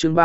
chương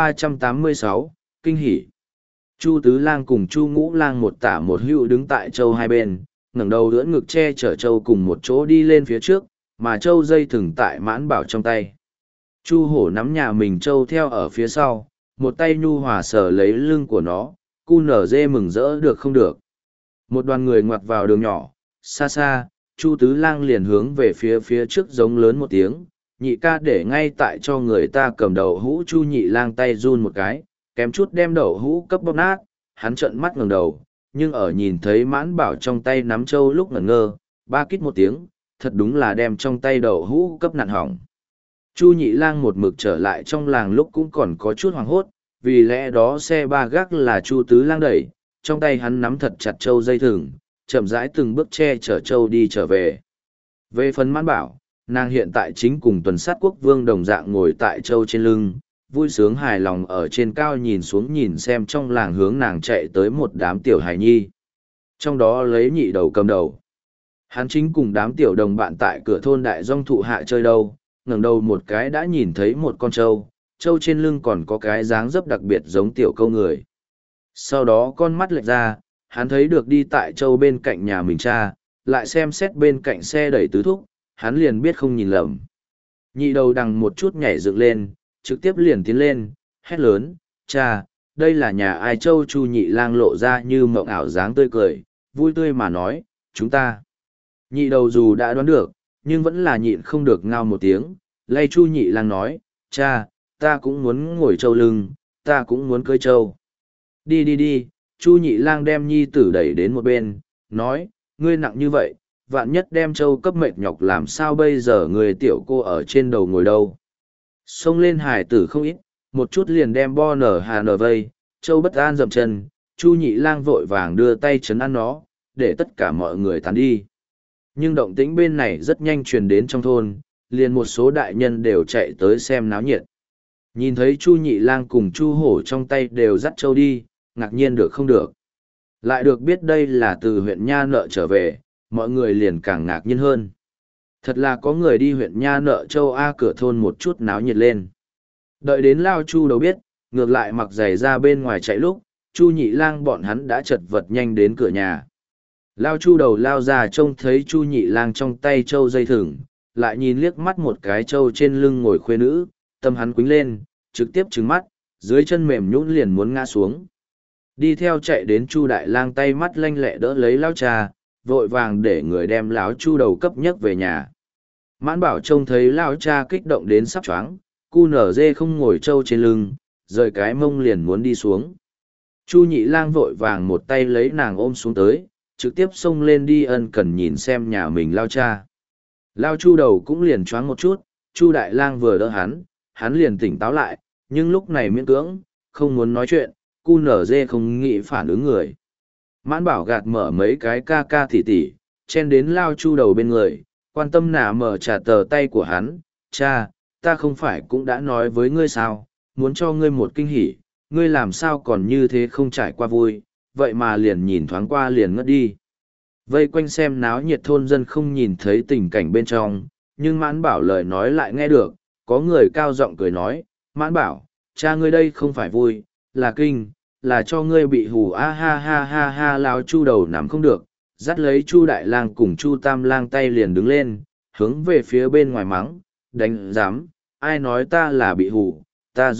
386, kinh hỉ. Chu Tứ Lang cùng Chu Ngũ Lang một tả một hữu đứng tại châu hai bên, ngẩng đầu đỡ ngực che chở châu cùng một chỗ đi lên phía trước, mà châu dây thừng tại Mãn Bảo trong tay. Chu Hổ nắm nhà mình châu theo ở phía sau, một tay nhu hòa sờ lấy lưng của nó, cu nở dê mừng rỡ được không được. Một đoàn người ngoặt vào đường nhỏ, xa xa, Chu Tứ Lang liền hướng về phía trước giống lớn một tiếng, nhị ca để ngay tại cho người ta cầm đậu hũ. Chu Nhị Lang tay run một cái, kém chút đem đậu hũ cấp bóp nát, hắn trợn mắt ngẩng đầu, nhưng ở nhìn thấy Mãn Bảo trong tay nắm châu lúc ngẩn ngơ, ba kít một tiếng, thật đúng là đem trong tay đậu hũ cấp nặn hỏng. Chu Nhị Lang một mực trở lại trong làng lúc cũng còn có chút hoảng hốt, vì lẽ đó xe ba gác là Chu Tứ Lang đẩy, trong tay hắn nắm thật chặt châu dây thừng, chậm rãi từng bước che chở châu đi trở về. Về phần Mãn Bảo, nàng hiện tại chính cùng tuần sát quốc vương đồng dạng ngồi tại châu trên lưng, vui sướng hài lòng ở trên cao nhìn xuống nhìn xem trong làng hướng nàng chạy tới một đám tiểu hài nhi. Trong đó lấy Nhị Đầu cầm đầu. Hắn chính cùng đám tiểu đồng bạn tại cửa thôn đại dong thụ hạ chơi đâu, ngẩng đầu một cái đã nhìn thấy một con trâu, trâu trên lưng còn có cái dáng dấp đặc biệt giống tiểu câu người. Sau đó con mắt lệch ra, hắn thấy được đi tại trâu bên cạnh nhà mình cha, lại xem xét bên cạnh xe đẩy tứ thúc, hắn liền biết không nhìn lầm. Nhị Đầu đằng một chút nhảy dựng lên, trực tiếp liền tiến lên, hét lớn, cha, đây là nhà ai? Trâu Chu Nhị Lang lộ ra như mộng ảo dáng tươi cười, vui tươi mà nói, chúng ta. Nhị Đầu dù đã đoán được, nhưng vẫn là nhịn không được ngao một tiếng, lay Chu Nhị Lang nói, cha, ta cũng muốn ngồi trâu lưng, ta cũng muốn cưỡi trâu. Đi đi đi, Chu Nhị Lang đem nhi tử đẩy đến một bên, nói, ngươi nặng như vậy, vạn nhất đem trâu cấp mệt nhọc làm sao bây giờ, người tiểu cô ở trên đầu ngồi đâu. Xông lên hải tử không ít, một chút liền đem bo nở hà nở vây, trâu bất an dậm chân, Chu Nhị Lang vội vàng đưa tay chấn an nó, để tất cả mọi người tán đi. Nhưng động tĩnh bên này rất nhanh truyền đến trong thôn, liền một số đại nhân đều chạy tới xem náo nhiệt. Nhìn thấy Chu Nhị Lang cùng Chu Hổ trong tay đều dắt trâu đi, ngạc nhiên được không được. Lại được biết đây là từ huyện Nha Nợ trở về, mọi người liền càng ngạc nhiên hơn. Thật là có người đi huyện Nha Nợ châu A cửa thôn một chút náo nhiệt lên. Đợi đến Lao Chu Đầu biết, ngược lại mặc giày ra bên ngoài chạy lúc, Chu Nhị Lang bọn hắn đã chật vật nhanh đến cửa nhà. Lao Chu Đầu lao ra trông thấy Chu Nhị Lang trong tay trâu dây thừng, lại nhìn liếc mắt một cái trâu trên lưng ngồi khuê nữ, tâm hắn quính lên, trực tiếp trừng mắt, dưới chân mềm nhũn liền muốn ngã xuống. Đi theo chạy đến Chu Đại Lang tay mắt lanh lẹ đỡ lấy Lao cha, vội vàng để người đem lão Chu Đầu cấp nhấc về nhà. Mãn Bảo trông thấy Lao cha kích động đến sắp choáng, cu nở dê không ngồi trâu trên lưng, rời cái mông liền muốn đi xuống. Chu Nhị Lang vội vàng một tay lấy nàng ôm xuống tới, trực tiếp xông lên đi ân cần nhìn xem nhà mình Lao cha. Lao Chu Đầu cũng liền choáng một chút, Chu Đại Lang vừa đỡ hắn liền tỉnh táo lại, nhưng lúc này miễn cưỡng, không muốn nói chuyện, cu nở dê không nghĩ phản ứng người. Mãn Bảo gạt mở mấy cái ca ca tỉ tỉ, chen đến Lao Chu Đầu bên người, quan tâm nả mở trả tờ tay của hắn, cha, ta không phải cũng đã nói với ngươi sao, muốn cho ngươi một kinh hỉ, ngươi làm sao còn như thế không trải qua vui, vậy mà liền nhìn thoáng qua liền ngất đi. Vây quanh xem náo nhiệt thôn dân không nhìn thấy tình cảnh bên trong, nhưng Mãn Bảo lời nói lại nghe được, có người cao giọng cười nói, Mãn Bảo, cha ngươi đây không phải vui, là kinh, là cho ngươi bị hù a ha ha ha ha. Lao Chu Đầu nằm không được, dắt lấy Chu Đại Lang cùng Chu Tam Lang tay liền đứng lên, hướng về phía bên ngoài mắng, đánh giám, ai nói ta là bị hù, ta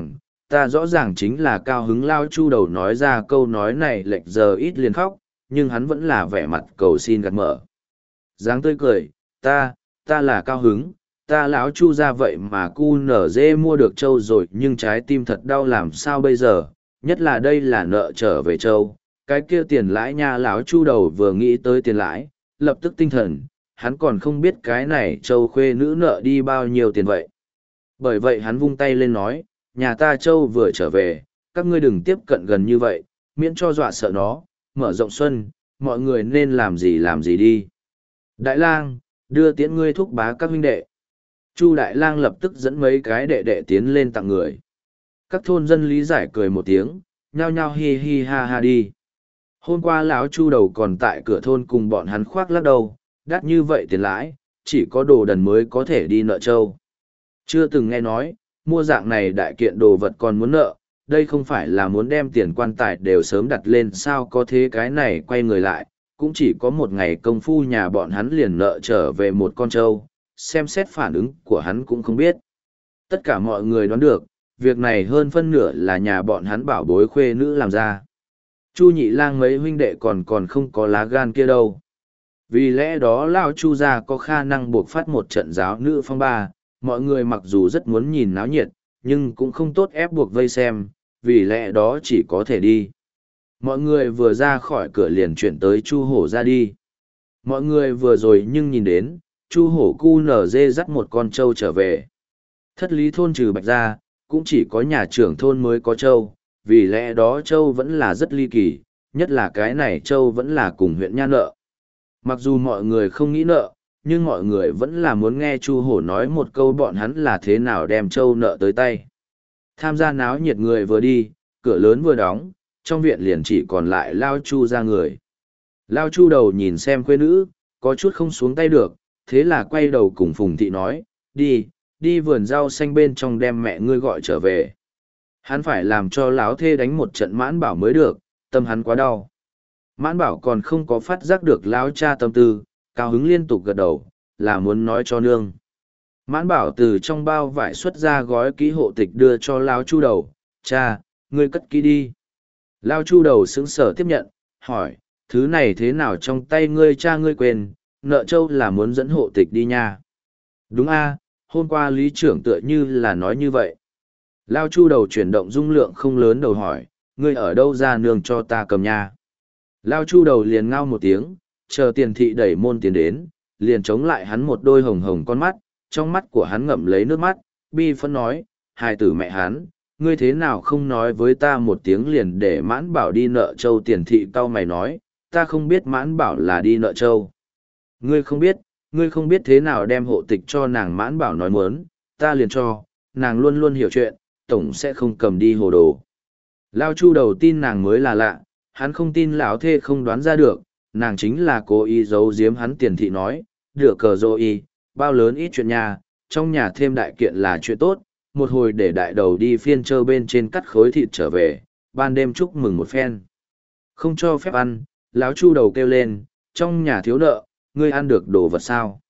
rõ ràng chính là cao hứng. Lao Chu Đầu nói ra câu nói này lệch giờ ít liền khóc, nhưng hắn vẫn là vẻ mặt cầu xin gạt mở. Dáng tươi cười, ta là cao hứng, ta lão Chu ra vậy mà cu nở dê mua được trâu rồi, nhưng trái tim thật đau làm sao bây giờ, nhất là đây là nợ trở về trâu, cái kia tiền lãi nha. Lão Chu Đầu vừa nghĩ tới tiền lãi, lập tức tinh thần, hắn còn không biết cái này trâu khuê nữ nợ đi bao nhiêu tiền vậy. Bởi vậy hắn vung tay lên nói, nhà ta trâu vừa trở về, các ngươi đừng tiếp cận gần như vậy, miễn cho dọa sợ nó, mở rộng xuân, mọi người nên làm gì đi. Đại Lang, đưa tiễn ngươi thúc bá các huynh đệ. Chu Đại Lang lập tức dẫn mấy cái đệ đệ tiến lên tặng người. Các thôn dân lý giải cười một tiếng, nhao nhao hi hi ha ha đi. Hôm qua lão Chu Đầu còn tại cửa thôn cùng bọn hắn khoác lắc đầu, đắt như vậy tiền lãi, chỉ có đồ đần mới có thể đi nợ trâu. Chưa từng nghe nói, mua dạng này đại kiện đồ vật còn muốn nợ, đây không phải là muốn đem tiền quan tài đều sớm đặt lên sao có thế cái này quay người lại, cũng chỉ có một ngày công phu nhà bọn hắn liền nợ trở về một con trâu, xem xét phản ứng của hắn cũng không biết. Tất cả mọi người đoán được, việc này hơn phân nửa là nhà bọn hắn bảo bối khuê nữ làm ra. Chu Nhị Lang mấy huynh đệ còn không có lá gan kia đâu. Vì lẽ đó Lao Chu gia có khả năng buộc phát một trận giáo nữ phong ba, mọi người mặc dù rất muốn nhìn náo nhiệt, nhưng cũng không tốt ép buộc vây xem, vì lẽ đó chỉ có thể đi. Mọi người vừa ra khỏi cửa liền chuyển tới Chu Hổ ra đi. Mọi người vừa rồi nhưng nhìn đến, Chu Hổ cu nở dê dắt một con trâu trở về. Thất lý thôn trừ Bạch ra, cũng chỉ có nhà trưởng thôn mới có trâu, vì lẽ đó trâu vẫn là rất ly kỳ, nhất là cái này trâu vẫn là cùng huyện Nha nợ. Mặc dù mọi người không nghĩ nợ, nhưng mọi người vẫn là muốn nghe Chu Hổ nói một câu bọn hắn là thế nào đem trâu nợ tới tay. Tham gia náo nhiệt người vừa đi, cửa lớn vừa đóng, trong viện liền chỉ còn lại Lao Chu ra người. Lao Chu đầu nhìn xem khuê nữ, có chút không xuống tay được, thế là quay đầu cùng Phùng Thị nói, đi vườn rau xanh bên trong đem mẹ ngươi gọi trở về. Hắn phải làm cho Lão Thê đánh một trận Mãn Bảo mới được, tâm hắn quá đau. Mãn Bảo còn không có phát giác được Lão cha tâm tư, cao hứng liên tục gật đầu, là muốn nói cho nương. Mãn Bảo từ trong bao vải xuất ra gói ký hộ tịch đưa cho Lão Chu đầu, cha, ngươi cất ký đi. Lão Chu đầu sững sờ tiếp nhận, hỏi, thứ này thế nào trong tay ngươi cha ngươi quên, nợ châu là muốn dẫn hộ tịch đi nha. Đúng a, hôm qua lý trưởng tựa như là nói như vậy. Lão Chu đầu chuyển động dung lượng không lớn đầu hỏi, ngươi ở đâu ra nương cho ta cầm nha. Lão Chu đầu liền ngao một tiếng, chờ Tiền Thị đẩy môn tiến đến, liền chống lại hắn một đôi hồng hồng con mắt, trong mắt của hắn ngậm lấy nước mắt, bi phẫn nói, hài tử mẹ hắn, ngươi thế nào không nói với ta một tiếng liền để Mãn Bảo đi nợ châu. Tiền Thị cau mày nói, ta không biết Mãn Bảo là đi nợ châu. Ngươi không biết thế nào đem hộ tịch cho nàng. Mãn Bảo nói muốn, ta liền cho, nàng luôn luôn hiểu chuyện, tổng sẽ không cầm đi hồ đồ. Lao Chu đầu tin nàng mới là lạ, hắn không tin Lão Thê không đoán ra được, nàng chính là cố ý giấu giếm hắn. Tiền Thị nói, được cờ dô y, bao lớn ít chuyện nhà, trong nhà thêm đại kiện là chuyện tốt, một hồi để đại đầu đi phiên trơ bên trên cắt khối thịt trở về, ban đêm chúc mừng một phen. Không cho phép ăn, Lão Chu đầu kêu lên, trong nhà thiếu nợ, ngươi ăn được đồ vật sao?